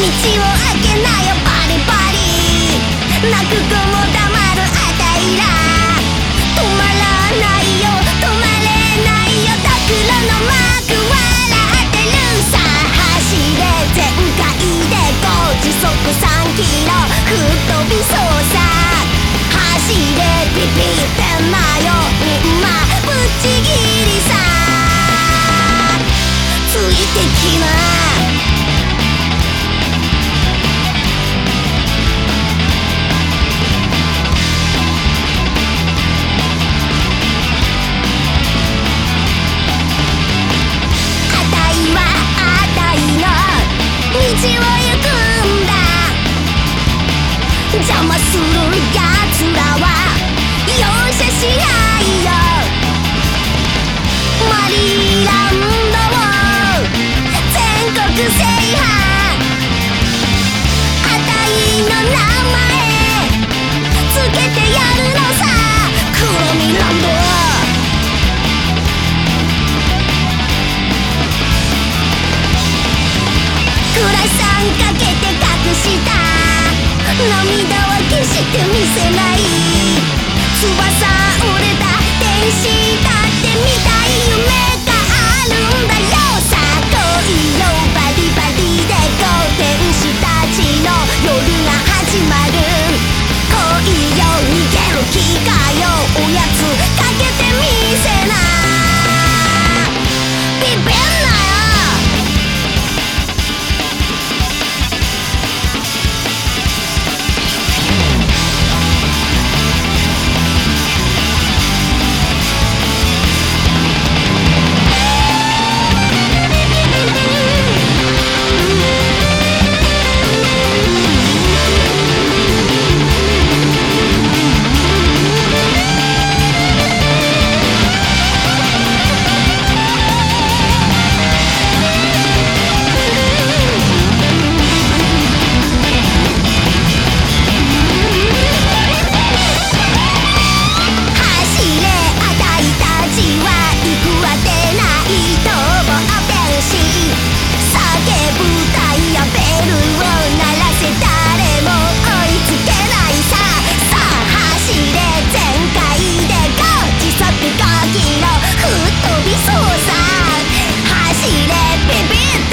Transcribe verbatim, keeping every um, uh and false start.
開けなよバリバリ泣く子も黙るあたいら止まらないよ止まれないよドクロのマーク笑ってるさ走れ全開でご時速さんキロ吹っ飛びそうさ走れビビってんなよみんなぶっちぎりさついてきな邪魔するやつらは容赦しないよマリーランドを全国制覇あたいの名前つけてやるのさクロミランドクラさんかけて隠した涙は決して見せない翼折れた天使だって見たい夢があるんだよさ恋よバリバリでこう天使たちの夜が始まる恋よ逃げる気かよおやつかけてみせなビビんなよ走れビビッ